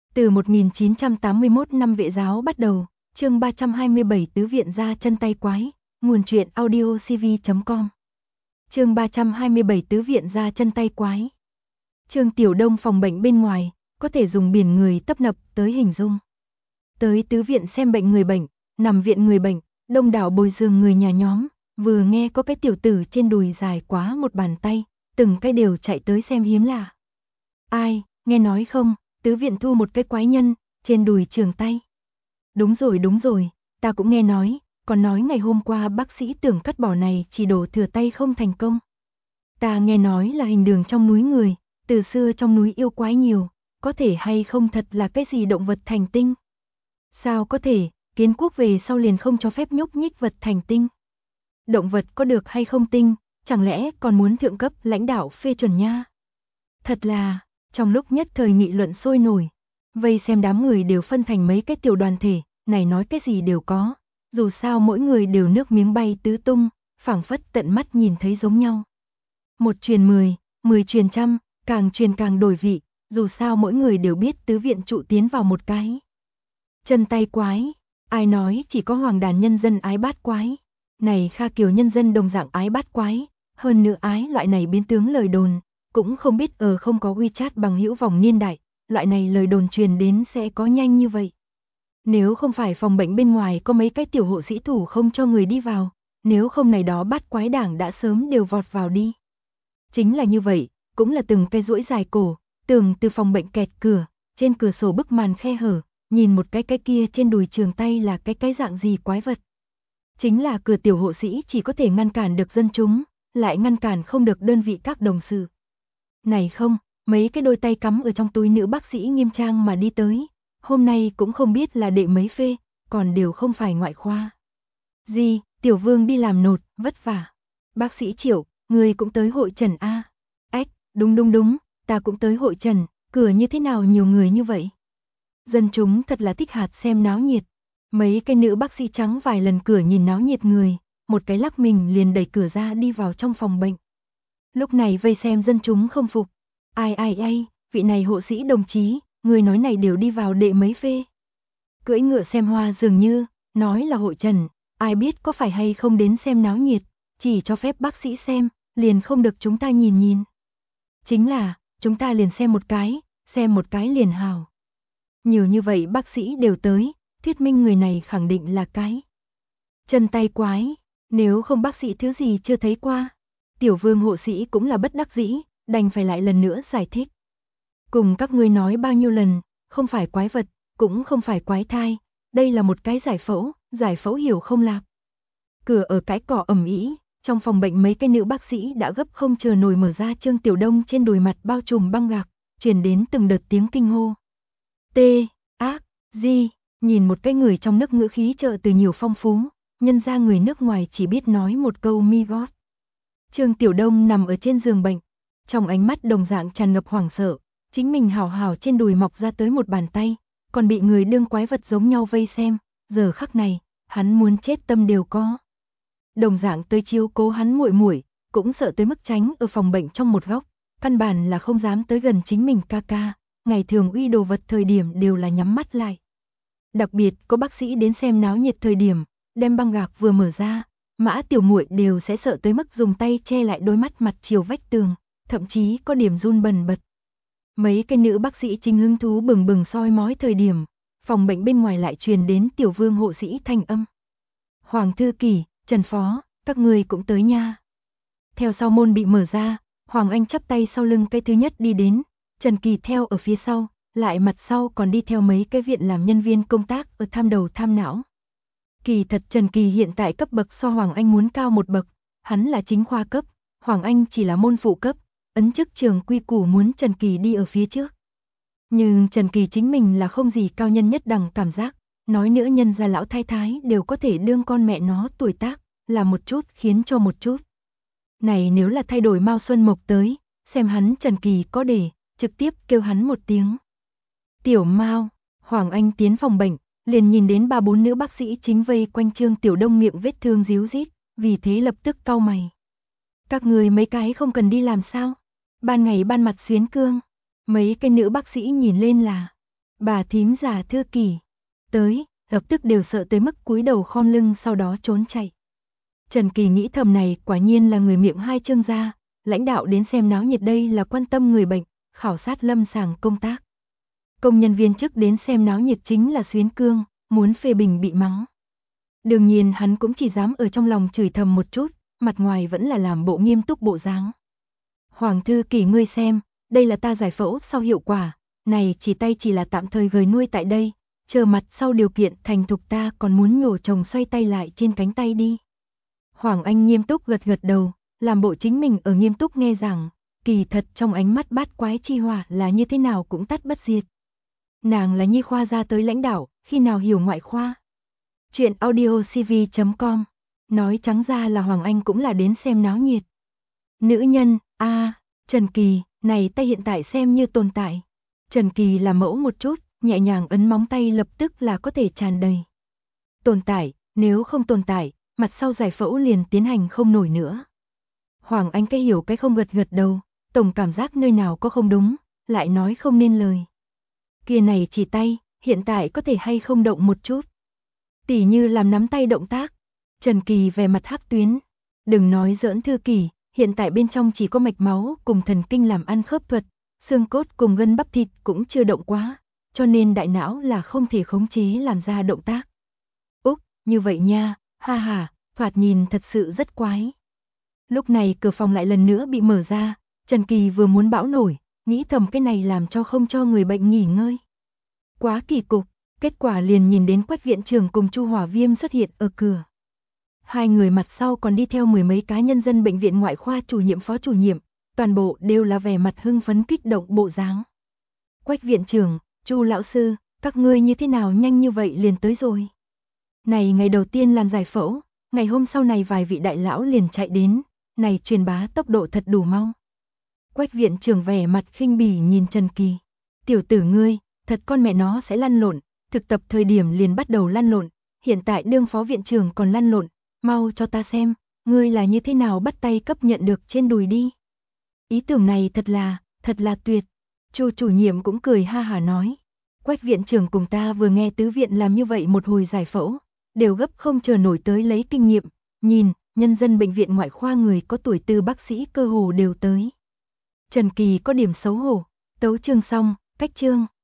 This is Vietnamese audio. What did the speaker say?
Từ 1981 năm Vệ giáo bắt đầu, chương 327 Tứ viện ra chân tay quái, nguồn truyện audiocv.com. Chương 327 Tứ viện ra chân tay quái. Trương Tiểu Đông phòng bệnh bên ngoài, có thể dùng biển người tấp nập tới hình dung. Tới tứ viện xem bệnh người bệnh, nằm viện người bệnh, đông đảo bồi giường người nhà nhóm, vừa nghe có cái tiểu tử trên đùi dài quá một bàn tay, từng cái đều chạy tới xem hiếm lạ. Ai, nghe nói không, tứ viện thu một cái quái nhân, trên đùi trường tay. Đúng rồi, ta cũng nghe nói, còn nói ngày hôm qua bác sĩ tưởng cắt bỏ này chỉ đổ thừa tay không thành công. Ta nghe nói là hình đường trong núi người, từ xưa trong núi yêu quái nhiều, có thể hay không thật là cái gì động vật thành tinh. Sao có thể, kiến quốc về sau liền không cho phép nhúc nhích vật thành tinh. Động vật có được hay không tinh, chẳng lẽ còn muốn thượng cấp lãnh đạo phê chuẩn nha. Thật là, trong lúc nhất thời nghị luận sôi nổi, vây xem đám người đều phân thành mấy cái tiểu đoàn thể, này nói cái gì đều có, dù sao mỗi người đều nước miếng bay tứ tung, phảng phất tận mắt nhìn thấy giống nhau. Một truyền 10, 10 truyền trăm, càng truyền càng đổi vị, dù sao mỗi người đều biết tứ viện trụ tiến vào một cái chân tay quái, ai nói chỉ có Hoàng Đàn nhân dân ái bát quái, này Kha Kiều nhân dân đồng dạng ái bát quái, hơn nữa ái loại này biến tướng lời đồn, cũng không biết không có WeChat bằng hữu vòng niên đại, loại này lời đồn truyền đến sẽ có nhanh như vậy. Nếu không phải phòng bệnh bên ngoài có mấy cái tiểu hộ sĩ thủ không cho người đi vào, nếu không này đó bát quái đảng đã sớm đều vọt vào đi. Chính là như vậy, cũng là từng cây duỗi dài cổ, tường từ phòng bệnh kẹt cửa, trên cửa sổ bức màn khe hở, nhìn một cái kia trên đùi trường tay là cái dạng gì quái vật. Chính là cửa tiểu hộ sĩ chỉ có thể ngăn cản được dân chúng, lại ngăn cản không được đơn vị các đồng sự. Này không, mấy cái đôi tay cắm ở trong túi nữ bác sĩ nghiêm trang mà đi tới, hôm nay cũng không biết là đệ mấy phê, còn đều không phải ngoại khoa. Gì, Tiểu Vương đi làm nột, vất vả. Bác sĩ Triệu, người cũng tới hội trần a? Ách, đúng, ta cũng tới hội trần, cửa như thế nào nhiều người như vậy? Dân chúng thật là thích hạt xem náo nhiệt. Mấy cái nữ bác sĩ trắng vài lần cửa nhìn náo nhiệt người, một cái lắc mình liền đẩy cửa ra đi vào trong phòng bệnh. Lúc này vây xem dân chúng không phục. Ai, vị này hộ sĩ đồng chí, người nói này đều đi vào đệ mấy phê. Cưỡi ngựa xem hoa dường như, nói là hội trần, ai biết có phải hay không đến xem náo nhiệt, chỉ cho phép bác sĩ xem, liền không được chúng ta nhìn. Chính là, chúng ta liền xem một cái liền hào. Nhiều như vậy bác sĩ đều tới, thuyết minh người này khẳng định là cái chân tay quái, nếu không bác sĩ thứ gì chưa thấy qua. Tiểu Vương hộ sĩ cũng là bất đắc dĩ, đành phải lại lần nữa giải thích. Cùng các ngươi nói bao nhiêu lần, không phải quái vật, cũng không phải quái thai, đây là một cái giải phẫu hiểu không lạc. Cửa ở cái cỏ ẩm ĩ, trong phòng bệnh mấy cái nữ bác sĩ đã gấp không chờ nổi mở ra Trương Tiểu Đông trên đùi mặt bao trùm băng gạc, truyền đến từng đợt tiếng kinh hô. Nhìn một cái người trong nước ngữ khí trợ từ nhiều phong phú, nhân ra người nước ngoài chỉ biết nói một câu mi gót. Trương Tiểu Đông nằm ở trên giường bệnh, trong ánh mắt đồng dạng tràn ngập hoảng sợ, chính mình hào trên đùi mọc ra tới một bàn tay, còn bị người đương quái vật giống nhau vây xem, giờ khắc này, hắn muốn chết tâm đều có. Đồng dạng tới chiếu cố hắn muội cũng sợ tới mức tránh ở phòng bệnh trong một góc, căn bản là không dám tới gần chính mình ca, ngày thường uy đồ vật thời điểm đều là nhắm mắt lại. Đặc biệt có bác sĩ đến xem náo nhiệt thời điểm, đem băng gạc vừa mở ra, Mã Tiểu Muội đều sẽ sợ tới mức dùng tay che lại đôi mắt mặt chiều vách tường, thậm chí có điểm run bần bật. Mấy cái nữ bác sĩ chính hứng thú bừng soi mói thời điểm, phòng bệnh bên ngoài lại truyền đến Tiểu Vương hộ sĩ thanh âm. Hoàng thư kỷ, Trần phó, các người cũng tới nha. Theo sau môn bị mở ra, Hoàng Anh chắp tay sau lưng cái thứ nhất đi đến, Trần Kỳ theo ở phía sau, lại mặt sau còn đi theo mấy cái viện làm nhân viên công tác ở tham đầu tham não. Kỳ thật Trần Kỳ hiện tại cấp bậc so Hoàng Anh muốn cao một bậc, hắn là chính khoa cấp, Hoàng Anh chỉ là môn phụ cấp, ấn chức trường quy củ muốn Trần Kỳ đi ở phía trước. Nhưng Trần Kỳ chính mình là không gì cao nhân nhất đẳng cảm giác, nói nữa nhân gia lão thái thái đều có thể đương con mẹ nó tuổi tác, là một chút khiến cho một chút. Này nếu là thay đổi Mao Xuân Mộc tới, xem hắn Trần Kỳ có để, trực tiếp kêu hắn một tiếng. Tiểu Mao, Hoàng Anh tiến phòng bệnh, liền nhìn đến 3-4 nữ bác sĩ chính vây quanh Trương Tiểu Đông miệng vết thương ríu rít, vì thế lập tức cau mày. Các người mấy cái không cần đi làm sao? Ban ngày ban mặt xuyến cương. Mấy cái nữ bác sĩ nhìn lên là Bà thím già Thư Kỳ tới, lập tức đều sợ tới mức cúi đầu khom lưng sau đó trốn chạy. Trần Kỳ nghĩ thầm này quả nhiên là người miệng hai Trương gia, lãnh đạo đến xem náo nhiệt đây là quan tâm người bệnh, khảo sát lâm sàng công tác. Công nhân viên chức đến xem náo nhiệt chính là xuyến cương, muốn phê bình bị mắng. Đương nhiên hắn cũng chỉ dám ở trong lòng chửi thầm một chút, mặt ngoài vẫn là làm bộ nghiêm túc bộ dáng. Hoàng Thư Kỳ ngươi xem, đây là ta giải phẫu sau hiệu quả, này chỉ tay chỉ là tạm thời gửi nuôi tại đây, chờ mặt sau điều kiện thành thục ta còn muốn nhổ chồng xoay tay lại trên cánh tay đi. Hoàng Anh nghiêm túc gật gật đầu, làm bộ chính mình ở nghiêm túc nghe rằng, kỳ thật trong ánh mắt bát quái chi hỏa là như thế nào cũng tắt bất diệt. Nàng là nhi khoa ra tới lãnh đạo, khi nào hiểu ngoại khoa. Chuyện audiocv.com, nói trắng ra là Hoàng Anh cũng là đến xem náo nhiệt. Nữ nhân, Trần Kỳ, này tay hiện tại xem như tồn tại. Trần Kỳ làm mẫu một chút, nhẹ nhàng ấn móng tay lập tức là có thể tràn đầy. Tồn tại, nếu không tồn tại, mặt sau giải phẫu liền tiến hành không nổi nữa. Hoàng Anh cái hiểu cái không gật gật đầu, tổng cảm giác nơi nào có không đúng, lại nói không nên lời. Kia này chỉ tay, hiện tại có thể hay không động một chút. Tỉ như làm nắm tay động tác. Trần Kỳ về mặt hắc tuyến. Đừng nói giỡn Thư Kỳ, hiện tại bên trong chỉ có mạch máu cùng thần kinh làm ăn khớp thuật, xương cốt cùng gân bắp thịt cũng chưa động quá, cho nên đại não là không thể khống chế làm ra động tác. Úc, như vậy nha, ha ha, thoạt nhìn thật sự rất quái. Lúc này cửa phòng lại lần nữa bị mở ra, Trần Kỳ vừa muốn bão nổi, nghĩ thầm cái này làm cho không cho người bệnh nghỉ ngơi. Quá kỳ cục, kết quả liền nhìn đến Quách viện trưởng cùng Chu Hỏa Viêm xuất hiện ở cửa. Hai người mặt sau còn đi theo mười mấy cá nhân dân bệnh viện ngoại khoa chủ nhiệm phó chủ nhiệm, toàn bộ đều là vẻ mặt hưng phấn kích động bộ dáng. Quách viện trưởng, Chu lão sư, các ngươi như thế nào nhanh như vậy liền tới rồi. Này ngày đầu tiên làm giải phẫu, ngày hôm sau này vài vị đại lão liền chạy đến, này truyền bá tốc độ thật đủ mau. Quách viện trưởng vẻ mặt khinh bỉ nhìn Trần Kỳ. Tiểu tử ngươi, thật con mẹ nó sẽ lăn lộn, thực tập thời điểm liền bắt đầu lăn lộn, hiện tại đương phó viện trưởng còn lăn lộn, mau cho ta xem, ngươi là như thế nào bắt tay cấp nhận được trên đùi đi. Ý tưởng này thật là tuyệt. Chu chủ nhiệm cũng cười ha hả nói. Quách viện trưởng cùng ta vừa nghe tứ viện làm như vậy một hồi giải phẫu, đều gấp không chờ nổi tới lấy kinh nghiệm, nhìn, nhân dân bệnh viện ngoại khoa người có tuổi từ bác sĩ cơ hồ đều tới. Trần Kỳ có điểm xấu hổ, tấu chương xong, cách chương.